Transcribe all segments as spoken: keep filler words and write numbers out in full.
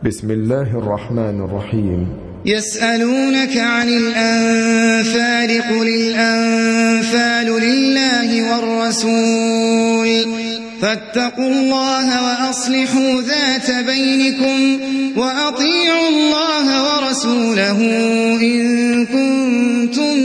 بسم الله الرحمن الرحيم. يسألونك عن الأنفال قل الأنفال لله والرسول فاتقوا الله وأصلحوا ذات بينكم وأطيعوا الله ورسوله إن كنتم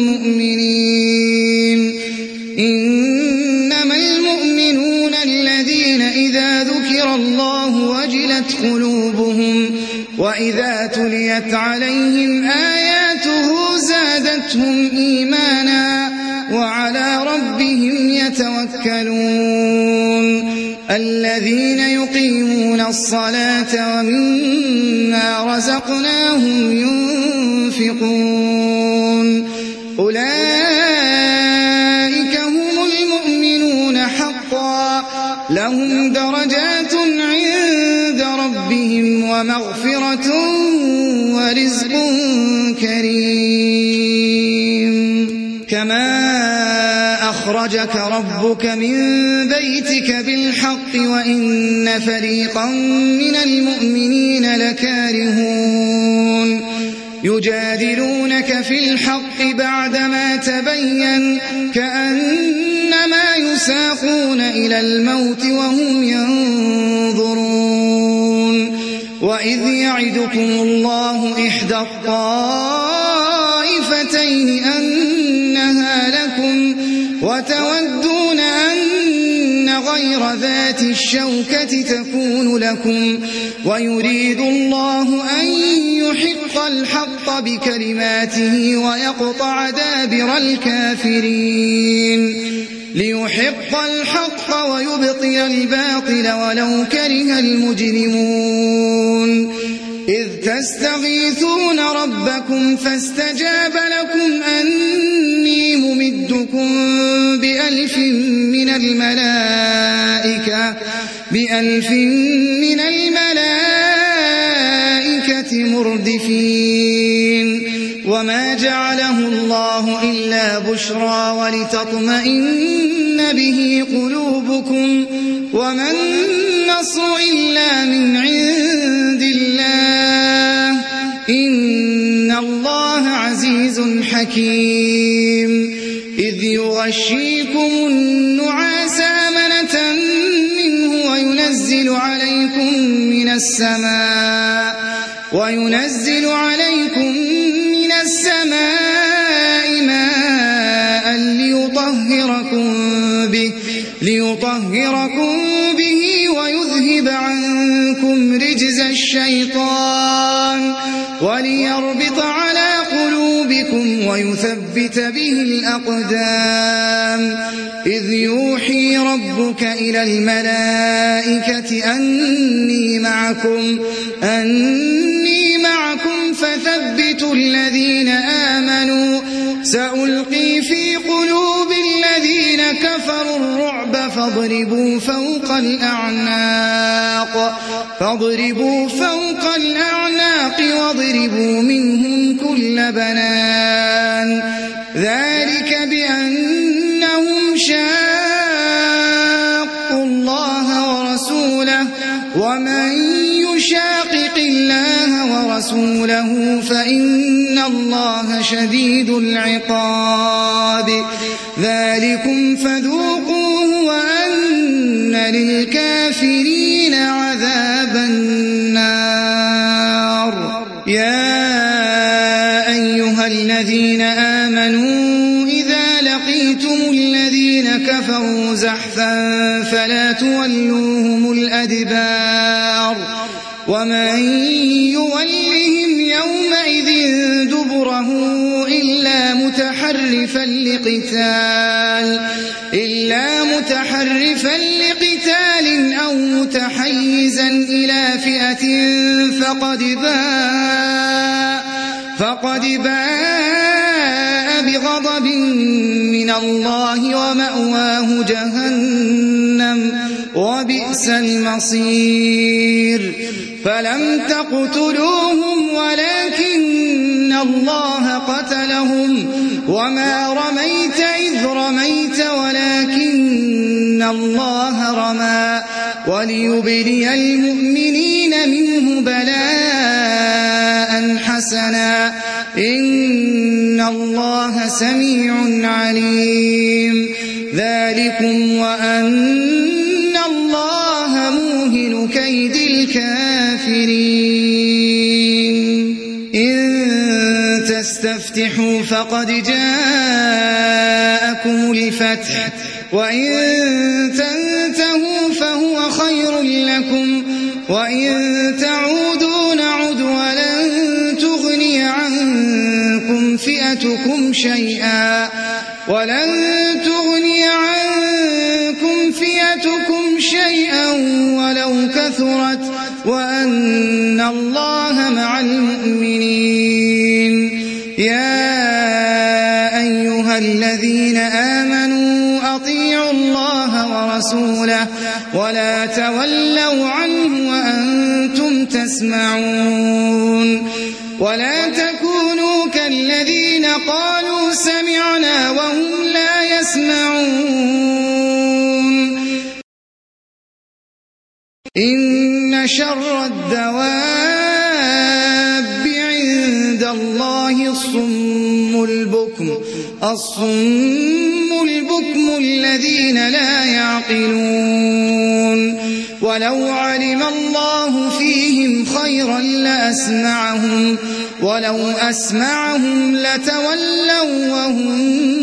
مؤمنين. إنما المؤمنون الذين إذا ذكر الله وجلت قلوبهم وإذا تليت عليهم آياته زادتهم إيمانا وعلى ربهم يتوكلون. الذين يقيمون الصلاة ومما رزقناهم ينفقون أولئك هم المؤمنون حقا لهم درجات عند ربهم ومغفرة ورزق كريم. كما أخرجك ربك من بيتك بالحق وإن فريقا من المؤمنين لكارهون يجادلونك في الحق بعدما تبين كأنما يساقون إلى الموت وهم ينظرون. وإذ يعدكم الله إحدى الطائفتين أنها لكم وتودون أن غير ذات الشوكة تكون لكم ويريد الله أن يحق الحق بكلماته ويقطع دابر الكافرين ليحق الحق ويبطل الباطل ولو كره المجرمون. إذ تستغيثون ربكم فاستجاب لكم أني ممدكم بألف من الملائكة بألف من الملائكة مردفين. وما جعله الله إلا بشرى ولتطمئن به قلوبكم وما النصر إلا من عند الله إن الله عزيز حكيم. إذ يغشيكم النعاس أمنة منه وينزل عليكم من السماء وينزل عليكم من السماء ماء ليطهركم به ليطهركم به ويذهب عنكم رجز الشيطان وليربط على قلوبكم ويثبت به الأقدام. إذ يوحي ربك إلى الملائكة أني معكم أني معكم فثبتوا الذين آمنوا سألقي في قلوب الذين كفروا الرعب فاضربوا فوق الأعناق فاضربوا فوق الأعناق واضربوا منهم كل بنان ذلك بأنهم شاقوا الله ورسوله ومن يشاقق الله ورسوله فإن الله شديد العقاب. ذلكم فذوقوه وأن للكافرين عذاب النار. يا أيها الذين آمنوا إذا لقيتم الذين كفروا زحفا فلا تولوهم الأدبار ومن يولهم يومئذ دبره إلا متحرفا لقتال إلا متحرفا لقتال أو متحيزا إلى فئة فقد باء فقد باء بغضب من الله ومأواه جهنم وبئس المصير. فلم تقتلوهم ولكن الله قتلهم وما رميت إذ رميت ولكن الله رمى وليبلي المؤمنين الظالمين منه بلاء حسنا إن الله سميع عليم ذلكم وأن الله موهن كيد الكافرين إن تستفتحوا فقد جاءكم الفتح وإن تنتهوا فهو خير لكم وإن تعودوا نعد ولن تغني عنكم فئتكم شيئا ولن تغني عنكم فئتكم شيئا ولو كثرت وأن الله مع المؤمنين يا أيها الذين آمنوا أطيعوا الله ورسوله ولا تولوا عنه وأنتم تسمعون ولا تكونوا كالذين قالوا سمعنا وهم لا يسمعون إن شر الدواب عند الله الصم البكم الصم البكم الذين لا يعقلون ولو علم الله فيهم خيرا لأسمعهم ولو أسمعهم لتولوا وهم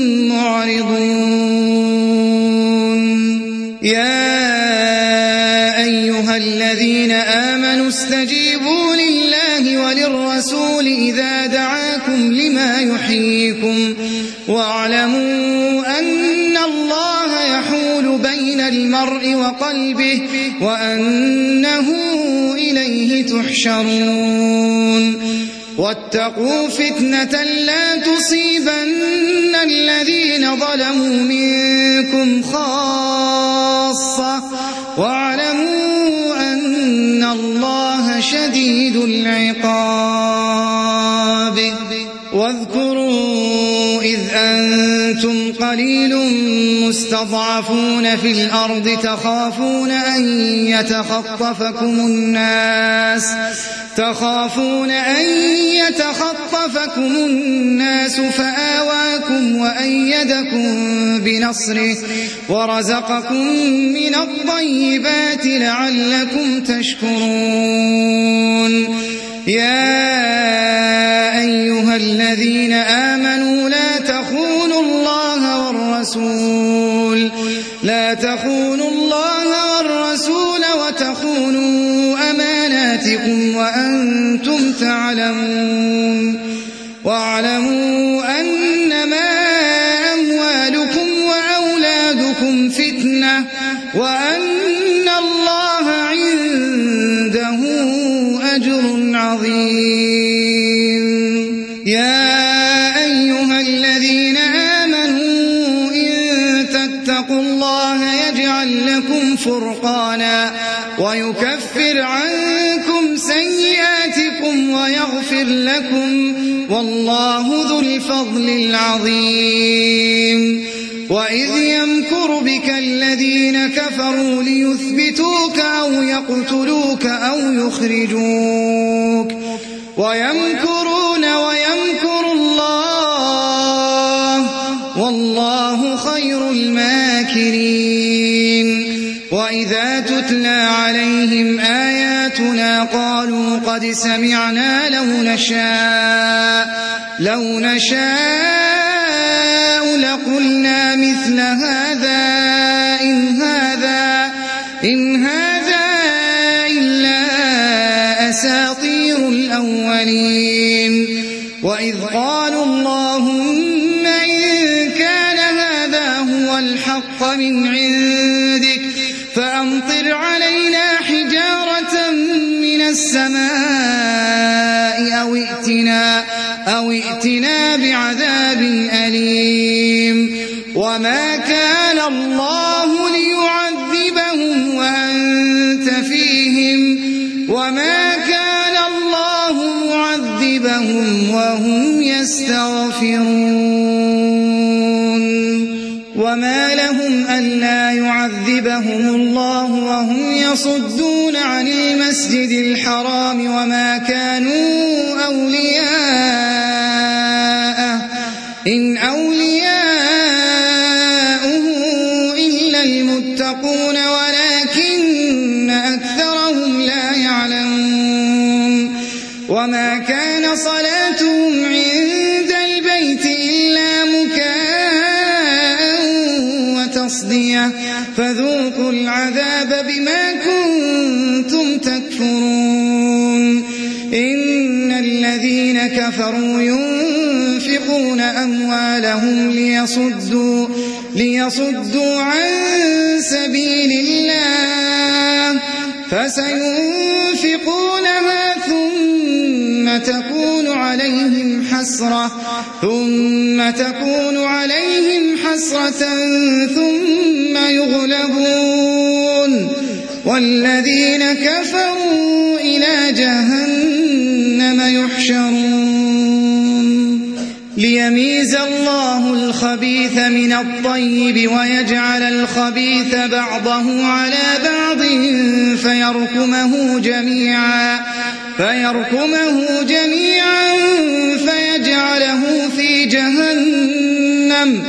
معرضون يا أيها الذين آمنوا استجيبوا لله وللرسول إذا دعاكم لما يحييكم واعلموا أن الله يحول بين المرء وقلبه وأنه إليه تحشرون واتقوا فتنة لا تصيبن الذين ظلموا منكم خاصة واعلموا أن الله شديد العقاب واذكروا إذ أنتم قليل مستضعفون في الأرض تخافون أن يتخطفكم الناس تخافون أن يتخطفكم الناس فآواكم وأيدكم بنصره ورزقكم من الطيبات لعلكم تشكرون يا أيها الذين آمنوا لا تخونوا الله والرسول لا تخونوا الله والرسول وتخونوا أماناتكم وأنتم تعلمون واعلموا أنما أموالكم وأولادكم فتنة وأن الله عنده أجر عظيم يا أيها الذين آمنوا إن تتقوا الله يجعل لكم فرقانا ويكفر عنكم سيئاتكم ويغفر لكم والله ذو الفضل العظيم وإذ يمكر بك الذين كفروا ليثبتوك أو يقتلوك أو يخرجوك ويمكرون ويمكر الله والله خير الماكرين وإذا تتلى عليهم آياتنا قالوا قد سمعنا لو نشاء لو نشاء لقلنا مثل هذا إن هذا إن هذا إلا أساطير الأولين وإذ قالوا اللهم إن كان هذا هو الحق من عندك فأمطر علينا حجارة من السماء أو ائتنا أو ائتنا بعذاب أليم وما كان الله ليعذبهم وأنت فيهم وما كان الله معذبهم وهم يستغفرون وما لهم ألا يعذبهم الله وهم يصدون عن المسجد الحرام وما كانوا أولياءه إن أولياؤه إلا المتقون ولكن أكثرهم لا يعلمون وما كان صلاتهم عند البيت إلا مكاء وتصدية فذوقوا العذاب بما كنتم تكفرون إن الذين كفروا ينفقون أموالهم ليصدوا, ليصدوا عن سبيل الله فسينفقونها ثم تكون عليهم حسرة ثم تكون عليهم حسرة ثم يغلبون والذين كفروا إلى جهنم يحشرون ليميز الله الخبيث من الطيب ويجعل الخبيث بعضه على بعض فيركمه جميعا فيركمه جميعا فيجعله في جهنم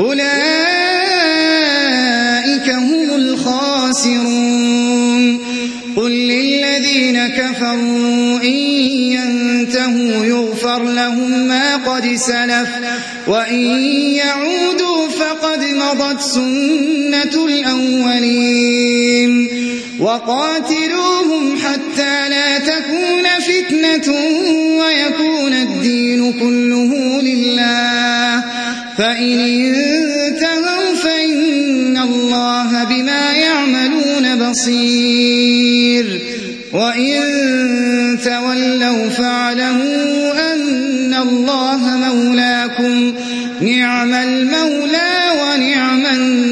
أولئك هم الخاسرون قل للذين كفروا إن ينتهوا يغفر لهم ما قد سلف وإن يعودوا فقد مضت سنة الأولين وقاتلوهم حتى لا تكون فتنة ويكون الدين كله لله فإن انتهوا فإن الله بما يعملون بصير وإن تولوا فاعلموا أن الله مولاكم نعم المولى ونعم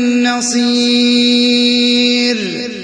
النصير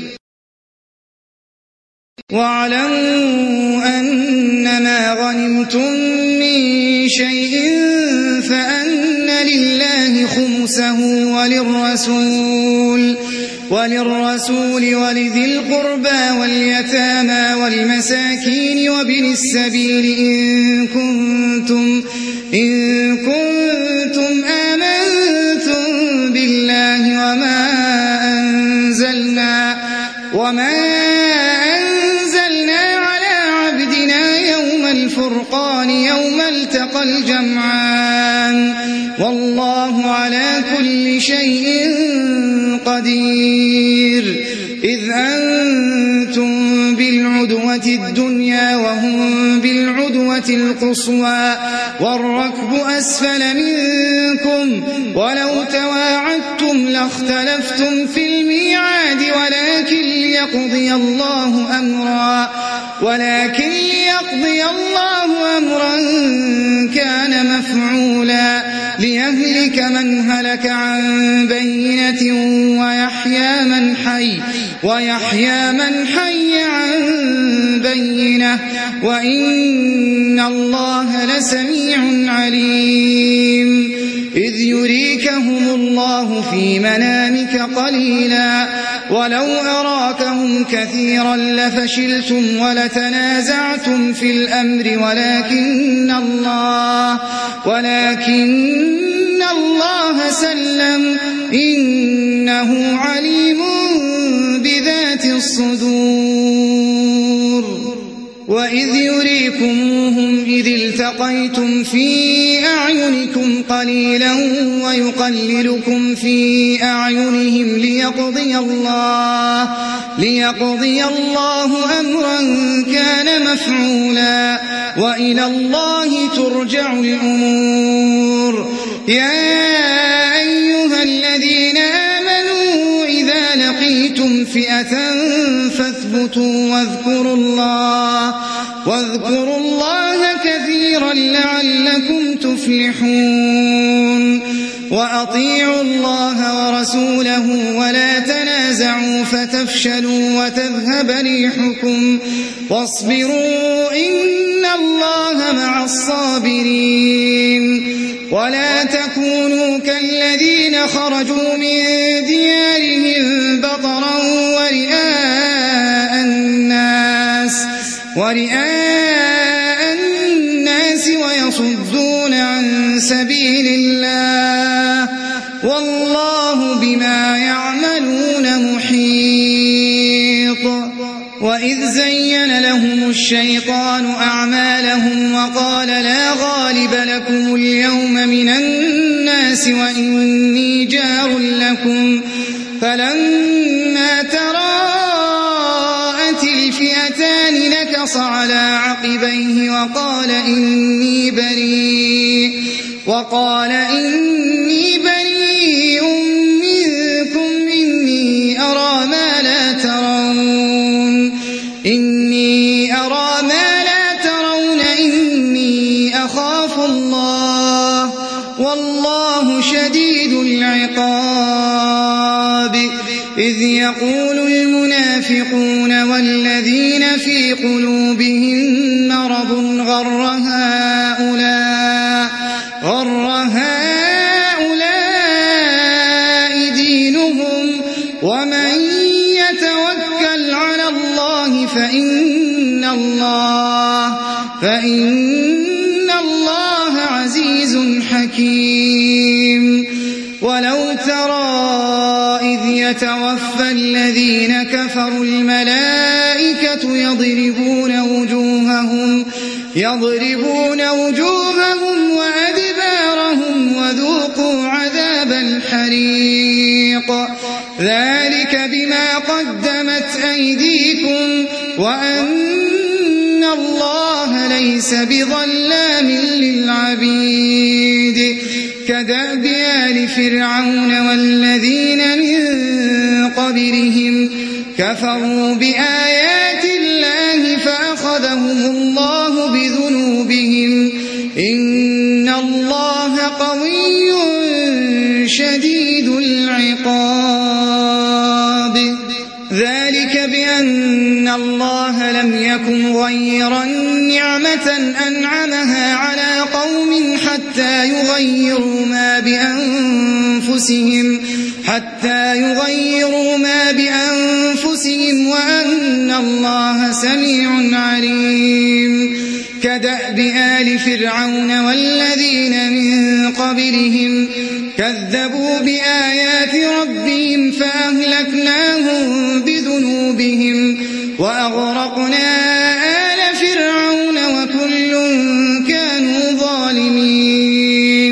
واعلموا أنما غنمتم من شيء فأن لله خمسه وللرسول وللرسول ولذي القربى واليتامى والمساكين وابن السبيل إن كنتم إن كنتم آمنتم بالله وما أنزلنا وما أنزلنا على عبدنا يوم الفرقان يوم التقى الجمعان والله على كل شيء قدير إذ أنتم بالعدوة الدنيا وهم بالعدوة القصوى والركب أسفل منكم ولو تواعدتم لاختلفتم في الميعاد ولكن ليقضي الله أمرا ولكن ليقضي الله أمرا كان مفعولا ليهلك من هلك عن بينة ويحيى من حي ويحيى من حي عن بينة وإن الله لسميع عليم إذ يريكهم الله في منامك قليلا ولو أراكهم كثيرا لفشلتم ولتنازعتم في الأمر ولكن الله ولكن الله سلم إنه عليم بذات الصدور وإذ يريكموهم إذ التقيتم في أعينكم قليلا ويقللكم في أعينهم ليقضي الله ليقضي الله أمرا كان مفعولا وإلى الله ترجع الأمور يا أيها الذين آمنوا إذا لقيتم فئة فاثبتوا واذكروا الله واذكروا الله كثيرا لعلكم تفلحون وأطيعوا الله ورسوله ولا تنازعوا فتفشلوا وتذهب ريحكم واصبروا إن الله مع الصابرين ولا تكونوا كالذين خرجوا من ديارهم بطرا ورئاء الناس ورئاء الناس ويصدون عن سبيل الله والله بما يعملون محيط. وإذ زين لهم الشيطان أعمالهم وقال لا غالب لكم اليوم من الناس وإني جار لكم فلما تراءت الفئتان نكص على عقبيه وقال إني بريء وقال إني بريء منكم إني أرى ما لا ترون إني أرى ما لا ترون إني أخاف الله والله شديد العقاب. إذ يقول المنافقون والذين في قلوبهم مرض غر هؤلاء غر هؤلاء دينهم ومن يتوكل على الله فإن الله فإن الله عزيز حكيم. ولو ترى إذ يتوفى الذين كفروا الملائكة يضربون وجوههم يضربون وجوههم وأدبارهم وذوقوا عذاب الحريق ذلك بما قدمت أيديكم وأن الله ليس بظلام للعبيد. كدأب آل فرعون والذين من قبلهم كفروا بآيات الله فأخذهم الله بذنوبهم إن الله قوي شديد العقاب. ذلك بأن الله لم يكن غيرا نعمة أنعمها على قوم حتى يغيروا ما بأنفسهم حتى يغيروا ما بأنفسهم وأن الله سميع عليم. كدأب آل فرعون والذين من قبلهم كذبوا بآيات ربهم فأهلكناهم بذنوبهم وأغرقنا آل فرعون وكل كانوا ظالمين.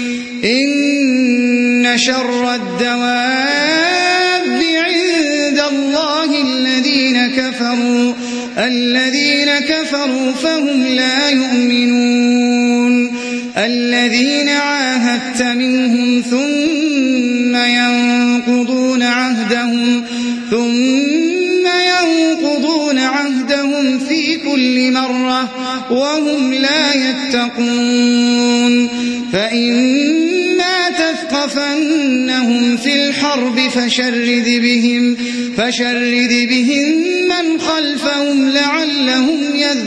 إن شر الدواب عند الله الذين كفروا الذين كفروا فهم لا يؤمنون. الذين عاهدت منهم ثم ينقضون عهدهم ثم ينقضون عهدهم في كل مرة وهم لا يتقون. فإما تثقفنهم في الحرب فشرد بهم فشرد بهم من خلفهم لعلهم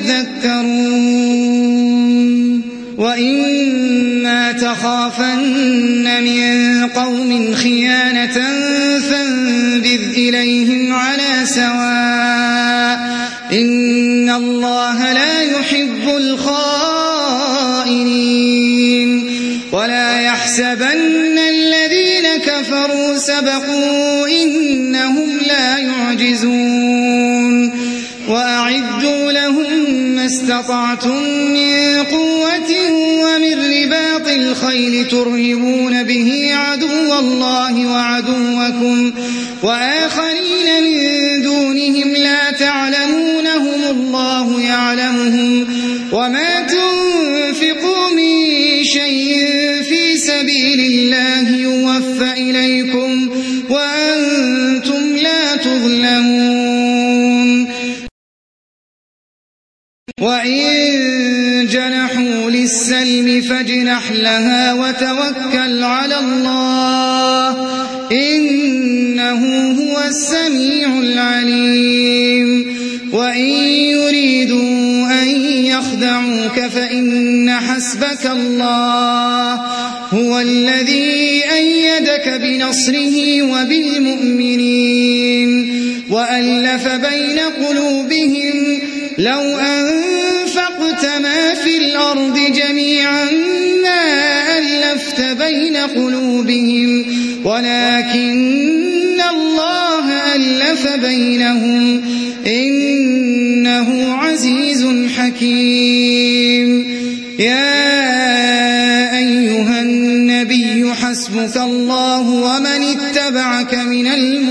يذكرون. وإما تخافن من قوم خيانة فانبذ إليهم على سواء إن الله لا يحب الخائنين. ولا يحسبن الذين كفروا سبقوا إنهم لا يعجزون. وأعدوا لهم ما استطعتم من قوة ومن رباط الخيل ترهبون به عدو الله وعدوكم وآخرين من دونهم لا تعلمونهم الله يعلمهم وما تنفقوا من شيء في سبيل الله يوفى إليكم وأنتم لا تظلمون. وإن جنحوا للسلم فاجنح لها وتوكل على الله إنه هو السميع العليم. وإن يريدوا أن يخدعوك فإن حسبك الله هو الذي أيدك بنصره وبالمؤمنين وألف بين قلوبهم لو أنفقت ما في الأرض جميعا ما ألفت بين قلوبهم ولكن الله ألف بينهم إنه عزيز حكيم. يا أيها النبي حسبك الله ومن اتبعك من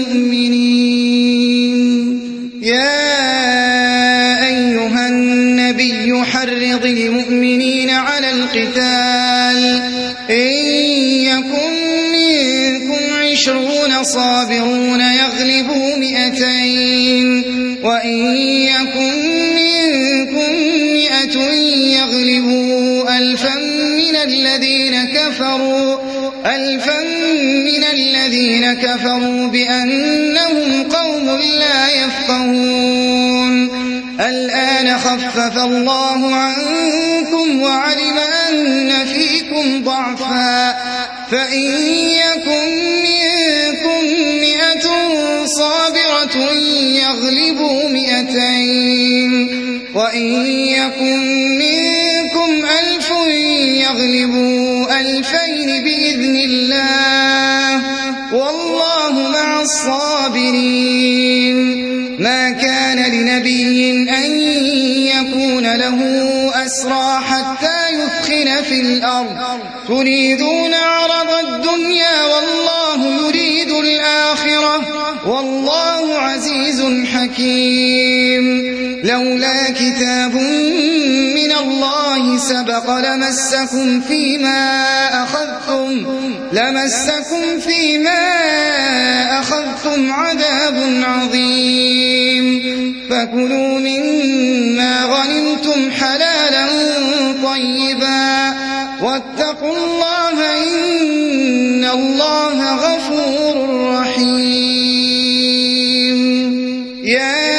المؤمنين. يا أيها النبي حرض المؤمنين على القتال إن يكن منكم عشرون صابرون يغلبوا مئتين وإن يكن منكم مئة يغلبوا ألفا من الذين كفروا ألفا من الذين كفروا بأنهم قوم لا يفقهون. الآن خفف الله عنكم وعلم أن فيكم ضعفا فإن يكن منكم مئة صابرة يغلبوا مئتين وإن يكن منكم ألف يغلبوا ألفين بإذن الله والله مع الصابرين. ما كان لنبي أن يكون له أسرى حتى يثخن في الأرض تريدون عرض الدنيا والله يريد الآخرة والله عزيز حكيم. لولا كتاب من الله سبق لمسكم فيما أخذتم لمسكم فيما أخذتم عذاب عظيم. فكلوا مما غنمتم حلالا طيبا واتقوا الله إن الله غفور رحيم. يا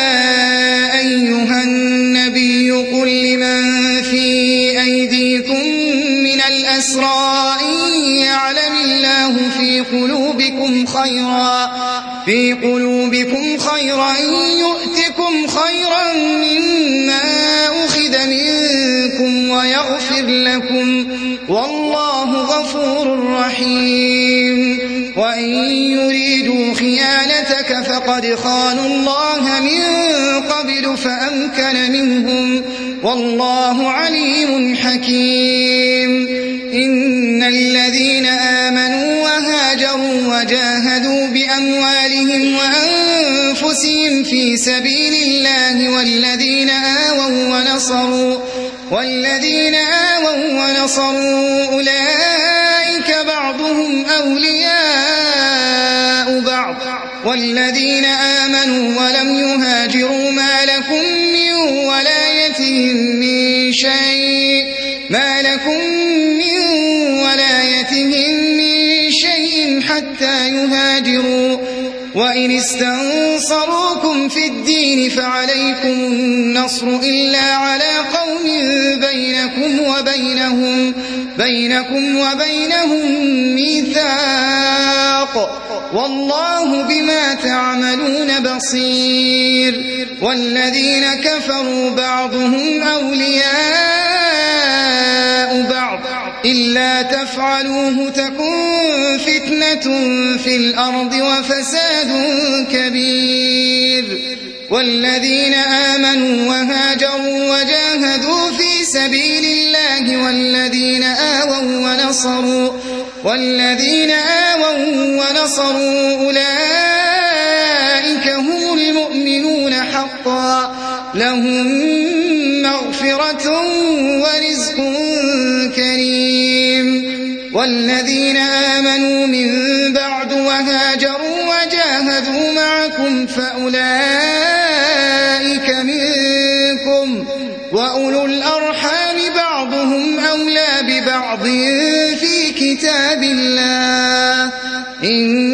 أيها النبي قل لمن في أيديكم من الأسرى إن يعلم الله في قلوبكم خيرا في قلوبكم خيرا يؤتكم خيرا مما أخذ منكم ويغفر لكم والله غفور رحيم. وإن يريدوا خيانتك فقد خانوا الله من قبل فأمكن منهم والله عليم حكيم. إن الذين آمنوا وهاجروا وجاهدوا بأموالهم وأنفسهم في سبيل الله والذين آووا ونصروا والذين آووا ونصروا أولئك بعضهم أولياء بعض والذين آمنوا ولم يهاجروا ما لكم من ولايتهم من شيء ما لكم من ولايتهم من شيء حتى يهاجروا وإن استنصروكم في الدين فعليكم النصر إلا على قوم بينكم وبينهم بينكم وبينهم ميثاق والله بما تعملون بصير. والذين كفروا بعضهم أولياء بعض إلا تفعلوه تكن فتنة في الأرض وفساد كبير. والذين آمنوا وهاجروا وجاهدوا في سبيل الله والذين آووا ونصروا والذين آووا ونصروا أولئك هم المؤمنون حقا لهم مغفرة ورزق كريم. والذين آمنوا من بعد وهاجروا وجاهدوا معكم فأولئك منكم وأولو الأرحام بعضهم أولى ببعض في كتاب الله إن